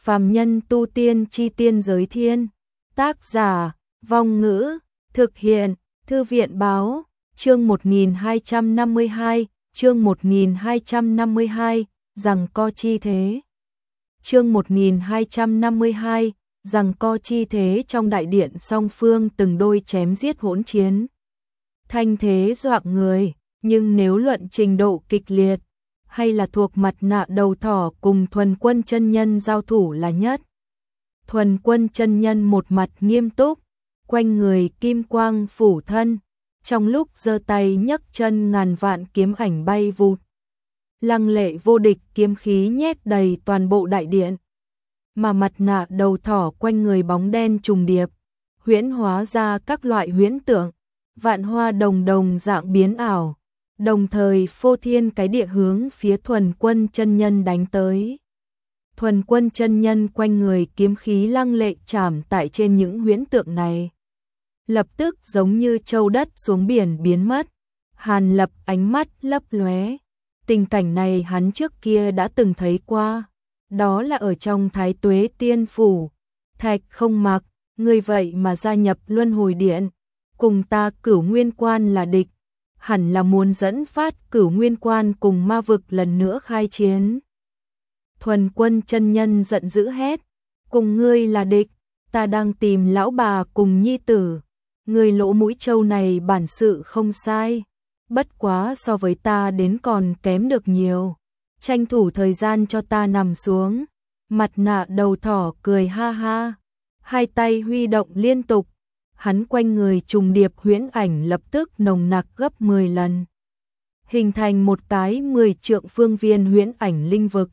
Phàm nhân tu tiên chi tiên giới thiên. Tác giả, Vong Ngữ, thực hiện, Thư viện Báo, chương 1252, chương 1252, rằng co chi thế. Chương 1252, rằng co chi thế. Trong đại điện song phương từng đôi chém giết hỗn chiến. Thanh thế dọa người, nhưng nếu luận trình độ kịch liệt, hay là thuộc Mặt Nạ Đầu Thỏ cùng Thuần Quân chân nhân giao thủ là nhất. Thuần Quân chân nhân một mặt nghiêm túc, quanh người kim quang phủ thân, trong lúc giơ tay nhấc chân ngàn vạn kiếm ảnh bay vụt. Lăng lệ vô địch kiếm khí nhét đầy toàn bộ đại điện. Mà Mặt Nạ Đầu Thỏ quanh người bóng đen trùng điệp, huyễn hóa ra các loại huyễn tượng, vạn hoa đồng đồng dạng biến ảo, đồng thời phô thiên cái địa hướng phía Thuần Quân chân nhân đánh tới. Thuần Quân chân nhân quanh người kiếm khí lăng lệ chạm tại trên những huyễn tượng này, lập tức giống như châu đất xuống biển biến mất. Hàn Lập ánh mắt lấp lóe, tình cảnh này hắn trước kia đã từng thấy qua, đó là ở trong Thái Tuế Tiên Phủ. Thạch Không Mặc, ngươi vậy mà gia nhập Luân Hồi Điện, cùng ta Cửu Nguyên Quan là địch, hẳn là muốn dẫn phát Cửu Nguyên Quan cùng ma vực lần nữa khai chiến. Thuần Quân chân nhân giận dữ hét, cùng ngươi là địch, ta đang tìm lão bà cùng nhi tử, ngươi lỗ mũi trâu này bản sự không sai, bất quá so với ta đến còn kém được nhiều, tranh thủ thời gian cho ta nằm xuống. Mặt Nạ Đầu Thỏ cười ha ha, hai tay huy động liên tục, hắn quanh người trùng điệp huyễn ảnh lập tức nồng nặc gấp 10 lần, hình thành một cái 10 trượng phương viên huyễn ảnh linh vực,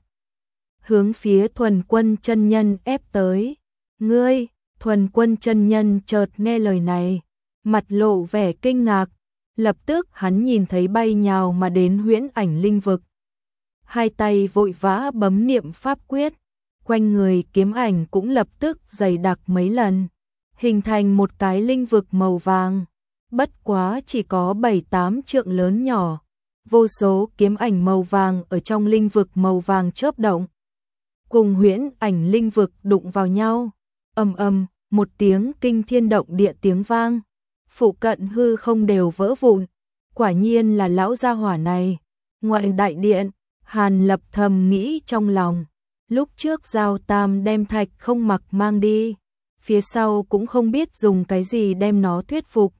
hướng phía Thuần Quân chân nhân ép tới. Ngươi, Thuần Quân chân nhân chợt nghe lời này, mặt lộ vẻ kinh ngạc, lập tức hắn nhìn thấy bay nhào mà đến huyễn ảnh linh vực. Hai tay vội vã bấm niệm pháp quyết, quanh người kiếm ảnh cũng lập tức dày đặc mấy lần, hình thành một cái linh vực màu vàng, bất quá chỉ có 7-8 trượng lớn nhỏ. Vô số kiếm ảnh màu vàng ở trong linh vực màu vàng chớp động, cùng huyễn ảnh linh vực đụng vào nhau. Ầm ầm, một tiếng kinh thiên động địa tiếng vang, phụ cận hư không đều vỡ vụn. Quả nhiên là lão gia hỏa này. Ngoại đại điện, Hàn Lập thầm nghĩ trong lòng, lúc trước Giao Tam đem Thạch Không Mặc mang đi, phía sau cũng không biết dùng cái gì đem nó thuyết phục,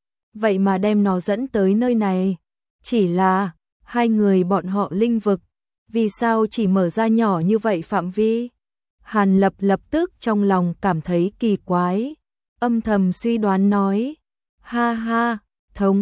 vậy mà đem nó dẫn tới nơi này. Chỉ là hai người bọn họ linh vực, vì sao chỉ mở ra nhỏ như vậy phạm vi? Hàn Lập lập tức trong lòng cảm thấy kỳ quái, âm thầm suy đoán nói, ha ha, thống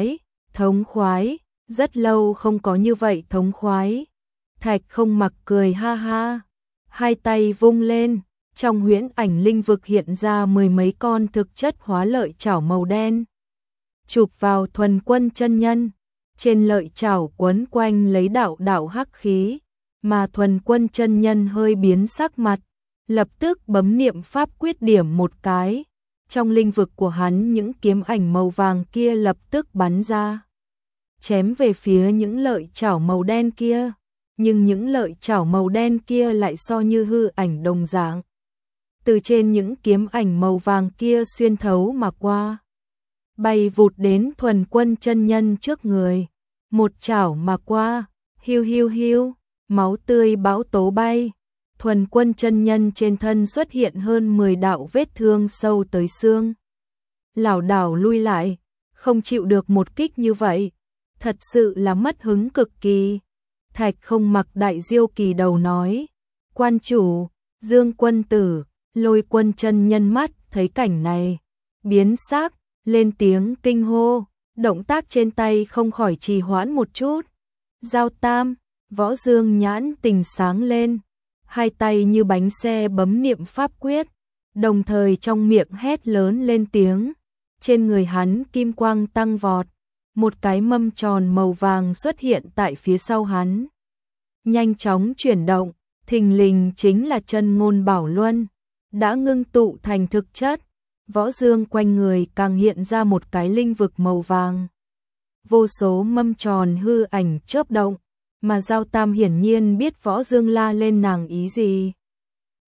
khoái, rất lâu không có như vậy thống khoái. Thạch Không Mặc cười ha ha, hai tay vung lên, trong huyễn ảnh linh vực hiện ra 10 mấy con thực chất hóa lợi chảo màu đen, chụp vào Thuần Quân chân nhân. Trên lợi chảo quấn quanh lấy đạo đạo hắc khí, mà Thuần Quân chân nhân hơi biến sắc mặt, lập tức bấm niệm pháp quyết điểm một cái, trong linh vực của hắn những kiếm ảnh màu vàng kia lập tức bắn ra, chém về phía những lợi chảo màu đen kia, nhưng những lợi chảo màu đen kia lại so như hư ảnh đồng dạng, từ trên những kiếm ảnh màu vàng kia xuyên thấu mà qua, bay vụt đến Thuần Quân chân nhân trước người, một chảo mà qua, hiu hiu hiu, máu tươi bão tố bay. Thuần Quân chân nhân trên thân xuất hiện hơn 10 đạo vết thương sâu tới xương, lảo đảo lui lại, không chịu được một kích như vậy, thật sự là mất hứng cực kỳ. Thạch Không Mặc đại diêu kỳ đầu nói, quan chủ, Dương quân tử. Lôi Quân chân nhân mắt thấy cảnh này, biến sắc, lên tiếng kinh hô, động tác trên tay không khỏi trì hoãn một chút. Giao Tam, Võ Dương nhãn tình sáng lên, hai tay như bánh xe bấm niệm pháp quyết, đồng thời trong miệng hét lớn lên tiếng. Trên người hắn kim quang tăng vọt, một cái mâm tròn màu vàng xuất hiện tại phía sau hắn, nhanh chóng chuyển động, thình lình chính là Chân Ngôn Bảo Luân, đã ngưng tụ thành thực chất. Võ Dương quanh người càng hiện ra một cái linh vực màu vàng, vô số mâm tròn hư ảnh chớp động, mà Giao Tam hiển nhiên biết Võ Dương la lên nàng ý gì.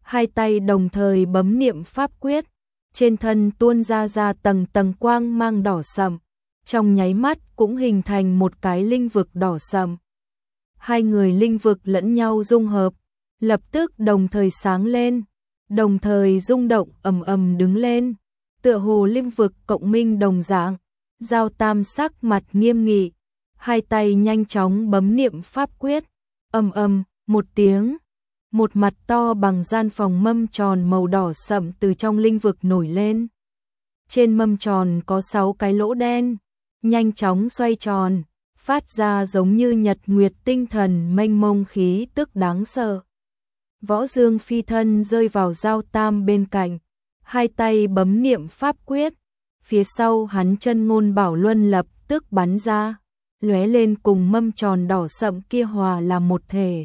hai tay đồng thời bấm niệm pháp quyết, trên thân tuôn ra tầng tầng quang mang đỏ sậm, trong nháy mắt cũng hình thành một cái linh vực đỏ sậm. Hai người linh vực lẫn nhau dung hợp, lập tức đồng thời sáng lên, đồng thời rung động ầm ầm đứng lên, tựa hồ linh vực cộng minh đồng dạng. Giao Tam sắc mặt nghiêm nghị, hai tay nhanh chóng bấm niệm pháp quyết, ầm ầm một tiếng, một mặt to bằng gian phòng mâm tròn màu đỏ sậm từ trong linh vực nổi lên. Trên mâm tròn có 6 cái lỗ đen, nhanh chóng xoay tròn, phát ra giống như nhật nguyệt tinh thần mênh mông khí tức đáng sợ. Võ Dương phi thân rơi vào Giao Tam bên cạnh, hai tay bấm niệm pháp quyết, phía sau hắn chân ngôn bảo luân lập tức bắn ra, lóe lên cùng mâm tròn đỏ sậm kia hòa làm một thể.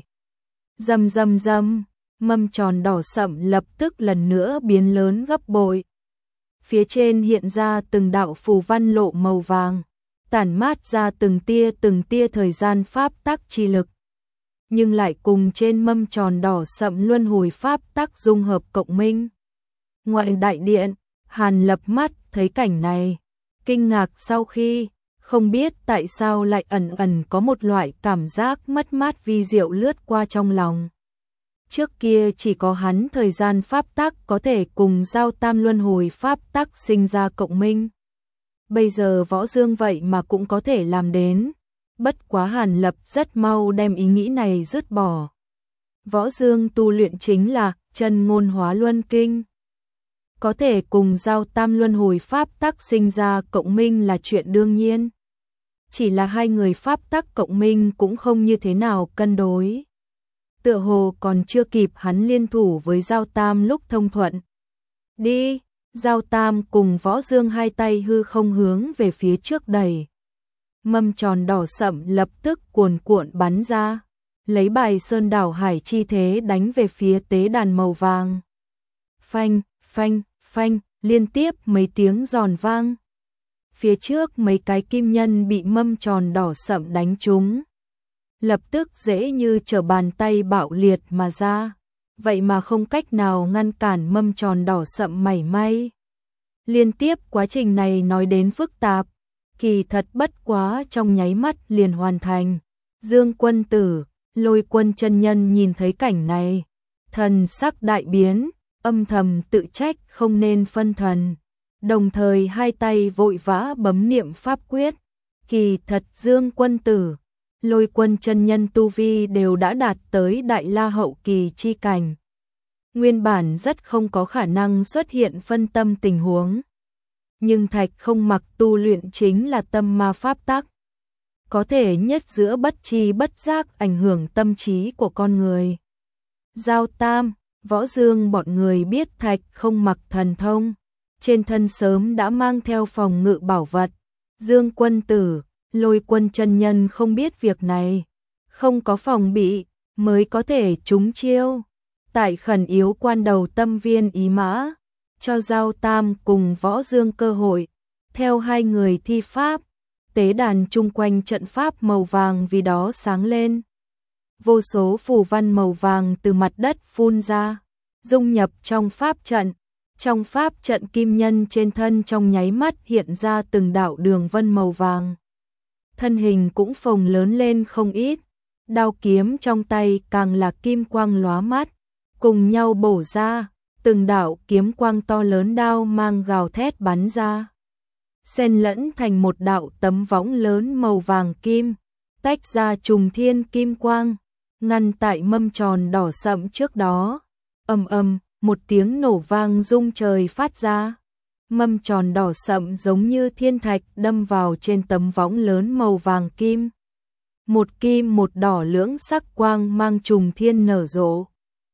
Rầm rầm rầm, mâm tròn đỏ sậm lập tức lần nữa biến lớn gấp bội. Phía trên hiện ra từng đạo phù văn lộ màu vàng, tản mát ra từng tia thời gian pháp tắc chi lực. Nhưng lại cùng trên mâm tròn đỏ sậm luân hồi pháp tắc dung hợp cộng minh. Ngoại đại điện, Hàn Lập mắt thấy cảnh này, kinh ngạc sau khi, không biết tại sao lại ẩn ẩn có một loại cảm giác mất mát vi diệu lướt qua trong lòng. Trước kia chỉ có hắn thời gian pháp tắc có thể cùng Giao Tam luân hồi pháp tắc sinh ra cộng minh. Bây giờ Võ Dương vậy mà cũng có thể làm đến, bất quá Hàn Lập rất mau đem ý nghĩ này dứt bỏ. Võ Dương tu luyện chính là chân ngôn hóa luân kinh. Có thể cùng Giao Tam luân hồi pháp tắc sinh ra cộng minh là chuyện đương nhiên. Chỉ là hai người pháp tắc cộng minh cũng không như thế nào cân đối. Tựa hồ còn chưa kịp hắn liên thủ với Giao Tam lúc thông thuận. Đi, Giao Tam cùng Võ Dương hai tay hư không hướng về phía trước đẩy. Mâm tròn đỏ sậm lập tức cuồn cuộn bắn ra, lấy bài sơn đảo hải chi thế đánh về phía tế đàn màu vàng. Phanh, phanh, phanh, liên tiếp mấy tiếng giòn vang. Phía trước mấy cái kim nhân bị mâm tròn đỏ sậm đánh trúng, lập tức dễ như trở bàn tay bạo liệt mà ra, vậy mà không cách nào ngăn cản mâm tròn đỏ sậm mảy may. Liên tiếp quá trình này nói đến phức tạp, kỳ thật bất quá trong nháy mắt liền hoàn thành. Dương Quân Tử, Lôi Quân chân nhân nhìn thấy cảnh này, thần sắc đại biến, âm thầm tự trách không nên phân thần, đồng thời hai tay vội vã bấm niệm pháp quyết. Kỳ thật Dương Quân Tử, Lôi Quân chân nhân tu vi đều đã đạt tới đại la hậu kỳ chi cảnh. Nguyên bản rất không có khả năng xuất hiện phân tâm tình huống. Nhưng Thạch Không Mặc tu luyện chính là tâm ma pháp tắc, có thể nhất giữa bất tri bất giác ảnh hưởng tâm trí của con người. Giao Tam, Võ Dương bọn người biết Thạch Không Mặc thần thông, trên thân sớm đã mang theo phòng ngự bảo vật. Dương Quân Tử, Lôi Quân chân nhân không biết việc này, không có phòng bị mới có thể trúng chiêu. Tại khẩn yếu quan đầu tâm viên ý mã, cho Giao Tam cùng Võ Dương cơ hội, theo hai người thi pháp, tế đàn chung quanh trận pháp màu vàng vì đó sáng lên. Vô số phù văn màu vàng từ mặt đất phun ra, dung nhập trong pháp trận. Trong pháp trận kim nhân trên thân trong nháy mắt hiện ra từng đạo đường vân màu vàng. Thân hình cũng phồng lớn lên không ít, đao kiếm trong tay càng là kim quang lóa mắt, cùng nhau bổ ra, từng đạo kiếm quang to lớn đao mang gào thét bắn ra. Xen lẫn thành một đạo tấm võng lớn màu vàng kim, tách ra trùng thiên kim quang, ngăn tại mâm tròn đỏ sậm trước đó. Ầm ầm, một tiếng nổ vang rung trời phát ra. Mâm tròn đỏ sậm giống như thiên thạch đâm vào trên tấm võng lớn màu vàng kim. Một kim một đỏ lưỡng sắc quang mang trùng thiên nở rộ,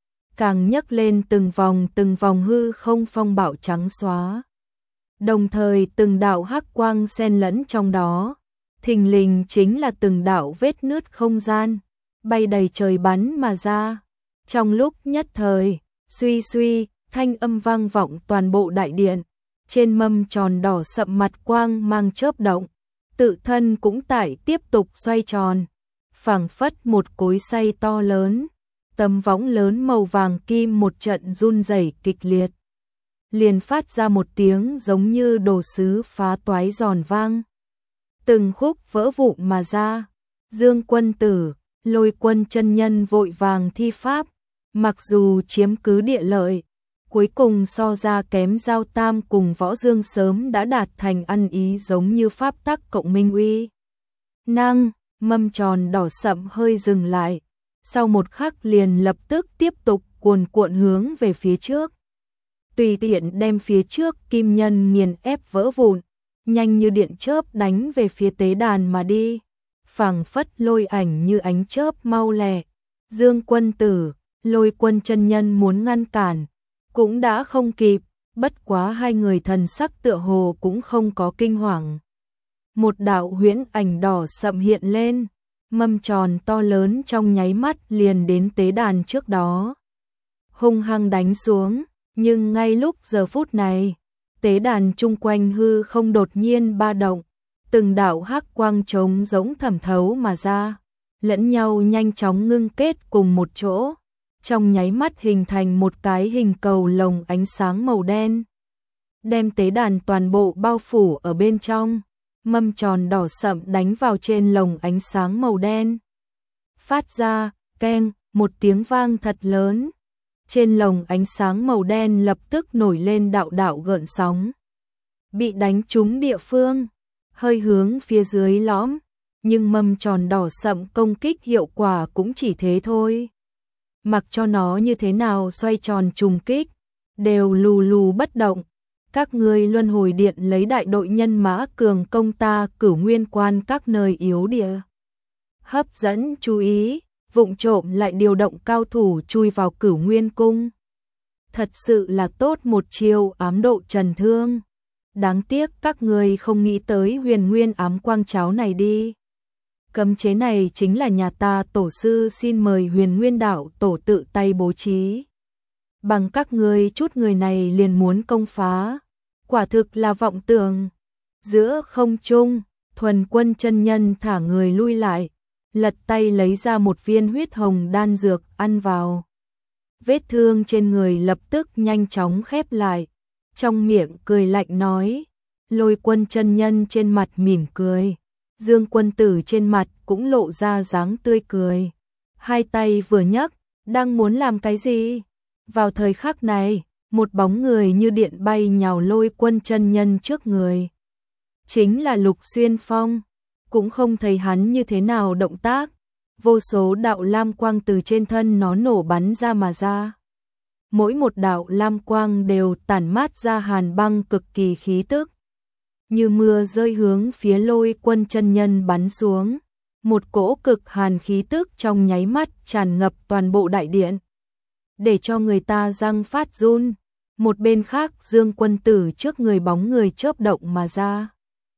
càng nhấc lên từng vòng hư không phong bạo trắng xóa. Đồng thời từng đạo hắc quang xen lẫn trong đó, thình lình chính là từng đạo vết nứt không gian, bay đầy trời bắn mà ra. Trong lúc nhất thời, suy suy, thanh âm vang vọng toàn bộ đại điện, trên mâm tròn đỏ sậm mặt quang mang chớp động, tự thân cũng tại tiếp tục xoay tròn, phảng phất một cối xay to lớn, tấm võng lớn màu vàng kim một trận run rẩy kịch liệt. Liền phát ra một tiếng giống như đồ sứ phá toái giòn vang. Từng khúc vỡ vụn mà ra. Dương Quân Tử, Lôi Quân chân nhân vội vàng thi pháp, mặc dù chiếm cứ địa lợi, cuối cùng so ra kém Giao Tam cùng Võ Dương sớm đã đạt thành ăn ý giống như pháp tắc cộng minh uy. Năng, mâm tròn đỏ sậm hơi dừng lại, sau một khắc liền lập tức tiếp tục cuồn cuộn hướng về phía trước. Tùy tiện đem phía trước kim nhân nghiền ép vỡ vụn, nhanh như điện chớp đánh về phía tế đàn mà đi. Phảng phất lôi ảnh như ánh chớp mau lẹ. Dương Quân Tử, Lôi Quân chân nhân muốn ngăn cản, cũng đã không kịp, bất quá hai người thần sắc tựa hồ cũng không có kinh hoàng. Một đạo huyễn ảnh đỏ sậm hiện lên, mâm tròn to lớn trong nháy mắt liền đến tế đàn trước đó. Hung hăng đánh xuống, nhưng ngay lúc giờ phút này, tế đàn chung quanh hư không đột nhiên ba động, từng đạo hắc quang trống giống thẩm thấu mà ra, lẫn nhau nhanh chóng ngưng kết cùng một chỗ, trong nháy mắt hình thành một cái hình cầu lồng ánh sáng màu đen, đem tế đàn toàn bộ bao phủ ở bên trong. Mâm tròn đỏ sậm đánh vào trên lồng ánh sáng màu đen, phát ra keng một tiếng vang thật lớn. Trên lồng ánh sáng màu đen lập tức nổi lên đạo đạo gợn sóng. Bị đánh trúng địa phương, hơi hướng phía dưới lõm, nhưng mâm tròn đỏ sậm công kích hiệu quả cũng chỉ thế thôi. Mặc cho nó như thế nào xoay tròn trùng kích, đều lù lù bất động. Các ngươi luân hồi điện lấy đại đội nhân mã cường công ta Cửu Nguyên quan các nơi yếu địa. Hấp dẫn chú ý, vụng trộm lại điều động cao thủ chui vào Cửu Nguyên cung. Thật sự là tốt một chiêu ám độ trần thương. Đáng tiếc các ngươi không nghĩ tới Huyền Nguyên ám quang cháo này đi. Cấm chế này chính là nhà ta tổ sư xin mời Huyền Nguyên đạo tổ tự tay bố trí. Bằng các ngươi chút người này liền muốn công phá, quả thực là vọng tưởng. Giữa không trung, Thuần Quân chân nhân thả người lui lại, lật tay lấy ra một viên huyết hồng đan dược ăn vào. Vết thương trên người lập tức nhanh chóng khép lại, trong miệng cười lạnh nói. Lôi Quân chân nhân trên mặt mỉm cười, Dương Quân Tử trên mặt cũng lộ ra dáng tươi cười. Hai tay vừa nhấc, đang muốn làm cái gì? Vào thời khắc này, một bóng người như điện bay nhào Lôi Quân chân nhân trước người. Chính là Lục Xuyên Phong, cũng không thấy hắn như thế nào động tác, vô số đạo lam quang từ trên thân nó nổ bắn ra mà ra. Mỗi một đạo lam quang đều tản mát ra hàn băng cực kỳ khí tức. Như mưa rơi hướng phía Lôi Quân chân nhân bắn xuống, một cỗ cực hàn khí tức trong nháy mắt tràn ngập toàn bộ đại điện, để cho người ta răng phát run. Một bên khác Dương Quân Tử trước người bóng người chớp động mà ra.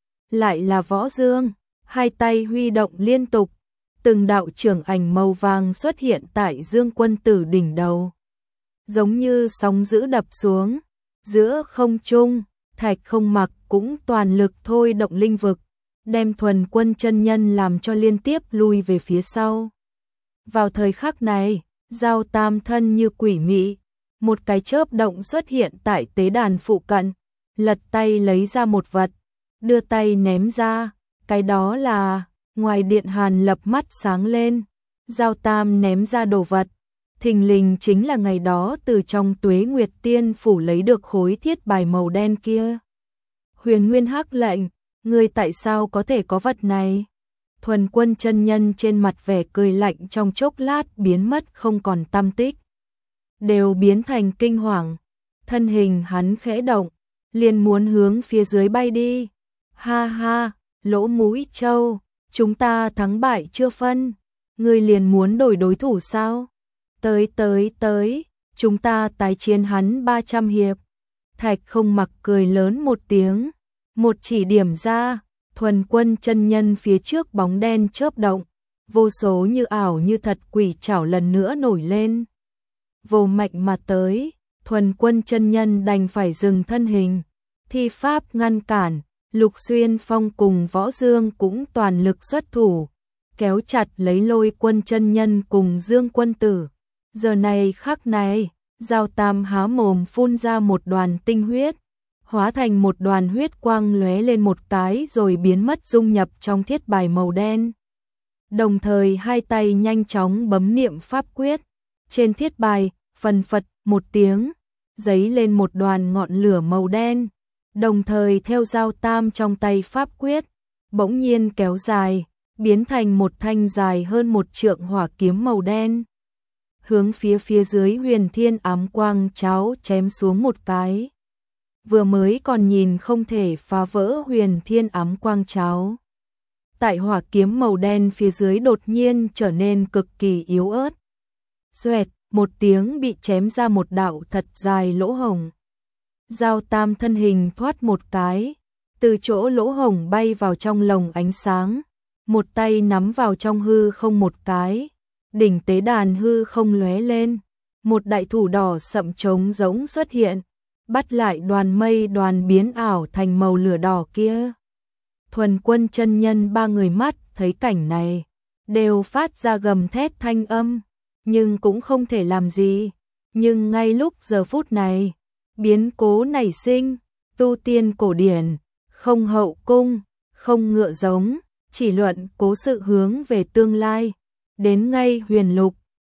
Lại là Võ Dương, hai tay huy động liên tục, từng đạo trưởng ảnh màu vàng xuất hiện tại Dương Quân Tử đỉnh đầu. Giống như sóng dữ đập xuống, giữa không trung, Thạch Không Mặc cũng toàn lực thôi động linh vực, đem Thuần Quân chân nhân làm cho liên tiếp lui về phía sau. Vào thời khắc này, Giao Tam thân như quỷ mị, một cái chớp động xuất hiện tại tế đàn phụ cận, lật tay lấy ra một vật, đưa tay ném ra, cái đó là, ngoài điện Hàn lập mắt sáng lên, Giao Tam ném ra đồ vật, thình lình chính là ngày đó từ trong Tuế Nguyệt Tiên phủ lấy được khối thiết bài màu đen kia. Huyền Nguyên hắc lệnh, ngươi tại sao có thể có vật này? Thuần Quân chân nhân trên mặt vẻ cười lạnh trong chốc lát biến mất không còn tăm tích, đều biến thành kinh hoàng. Thân hình hắn khẽ động, liền muốn hướng phía dưới bay đi. Ha ha, lỗ mũi trâu, chúng ta thắng bại chưa phân, ngươi liền muốn đổi đối thủ sao? Tới, chúng ta tái chiến hắn 300 hiệp. Thạch Không Mặc cười lớn một tiếng, một chỉ điểm ra, Thuần Quân chân nhân phía trước bóng đen chớp động, vô số như ảo như thật quỷ trảo lần nữa nổi lên. Vô mạnh mà tới, Thuần Quân chân nhân đành phải dừng thân hình, thi pháp ngăn cản. Lục Xuyên Phong cùng Võ Dương cũng toàn lực xuất thủ, kéo chặt lấy Lôi Quân chân nhân cùng Dương Quân Tử. Giờ này khắc này, Giao Tam há mồm phun ra một đoàn tinh huyết, hóa thành một đoàn huyết quang lóe lên một cái rồi biến mất dung nhập trong thiết bài màu đen. Đồng thời hai tay nhanh chóng bấm niệm pháp quyết, trên thiết bài, phần phật một tiếng, giấy lên một đoàn ngọn lửa màu đen, đồng thời theo Giao Tam trong tay pháp quyết, bỗng nhiên kéo dài, biến thành một thanh dài hơn 1 trượng hỏa kiếm màu đen. Hướng phía dưới Huyền Thiên ám quang cháo chém xuống một cái. Vừa mới còn nhìn không thể phá vỡ Huyền Thiên ám quang cháo. Tại hỏa kiếm màu đen phía dưới đột nhiên trở nên cực kỳ yếu ớt. Xoẹt, một tiếng bị chém ra một đạo thật dài lỗ hổng. Giao Tam thân hình thoát một cái, từ chỗ lỗ hổng bay vào trong lồng ánh sáng, một tay nắm vào trong hư không một cái, đỉnh tế đàn hư không lóe lên, một đại thủ đỏ sậm trống rỗng xuất hiện, bắt lại đoàn mây đoàn biến ảo thành màu lửa đỏ kia. Thuần Quân chân nhân 3 người mắt thấy cảnh này, đều phát ra gầm thét thanh âm, nhưng cũng không thể làm gì. Nhưng ngay lúc giờ phút này, biến cố nảy sinh, tu tiên cổ điển, không hậu cung, không ngựa giống, chỉ luận cố sự hướng về tương lai, đến ngay huyền lục,